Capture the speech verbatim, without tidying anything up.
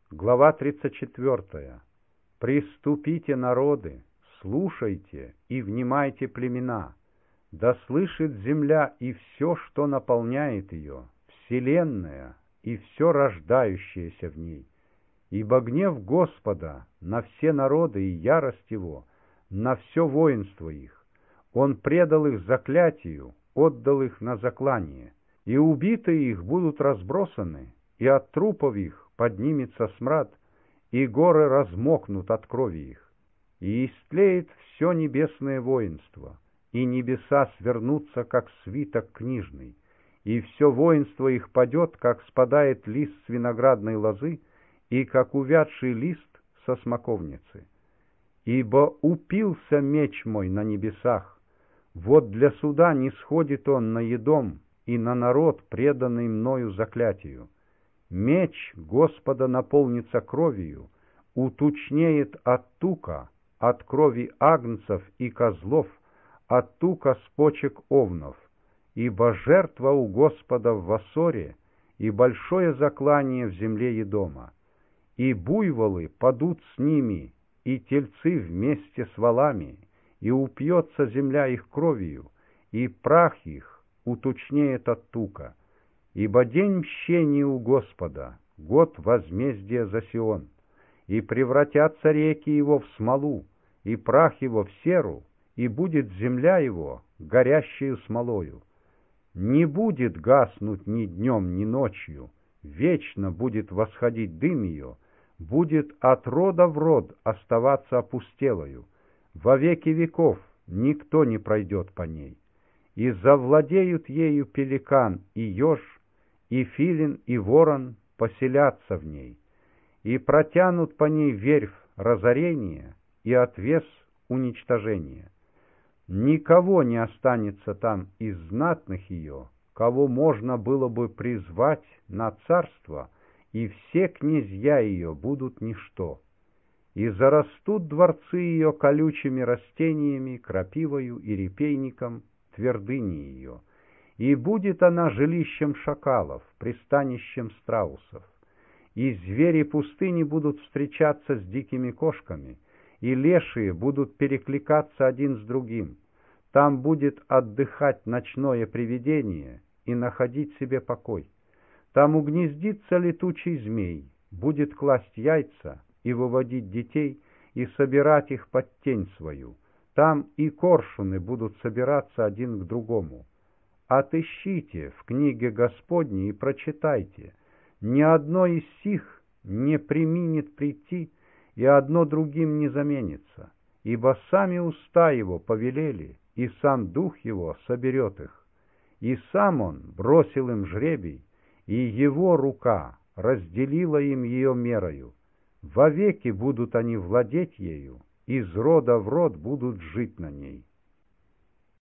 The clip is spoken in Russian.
Глава тридцать четвёртая. «Приступите, народы, слушайте и внимайте племена. Да слышит земля и все, что наполняет ее, вселенная и все рождающееся в ней. Ибо гнев Господа на все народы и ярость Его на все воинство их. Он предал их заклятию, отдал их на заклание, и убитые их будут разбросаны, и от трупов их поднимется смрад, и горы размокнут от крови их. И истлеет все небесное воинство, и небеса свернутся, как свиток книжный, и все воинство их падет, как спадает лист с виноградной лозы, и как увядший лист со смоковницы. Ибо упился меч мой на небесах, вот для суда не сходит он на Едом и на народ, преданный мною заклятию. Меч Господа наполнится кровью, утучнеет от тука, от крови агнцев и козлов, от тука с почек овнов. Ибо жертва у Господа в Вассоре, и большое заклание в земле Едома. И буйволы падут с ними, и тельцы вместе с волами, и упьется земля их кровью, и прах их утучнеет от тука. Ибо день мщения у Господа, год возмездия за Сион, и превратятся реки его в смолу, и прах его в серу, и будет земля его горящею смолою. Не будет гаснуть ни днем, ни ночью, вечно будет восходить дым ее, будет от рода в род оставаться опустелою, во веки веков никто не пройдет по ней. И завладеют ею пеликан и еж, и филин, и ворон поселятся в ней, и протянут по ней верфь разорения и отвес уничтожения. Никого не останется там из знатных ее, кого можно было бы призвать на царство, и все князья ее будут ничто. И зарастут дворцы ее колючими растениями, крапивою и репейником, твердыни ее. И будет она жилищем шакалов, пристанищем страусов. И звери пустыни будут встречаться с дикими кошками, и лешие будут перекликаться один с другим. Там будет отдыхать ночное привидение и находить себе покой. Там угнездится летучий змей, будет класть яйца и выводить детей, и собирать их под тень свою. Там и коршуны будут собираться один к другому. Отыщите в книге Господней и прочитайте. Ни одно из сих не преминет прийти, и одно другим не заменится, ибо сами уста его повелели, и сам дух его соберет их. И сам он бросил им жребий, и его рука разделила им ее мерою. Вовеки будут они владеть ею, из рода в род будут жить на ней.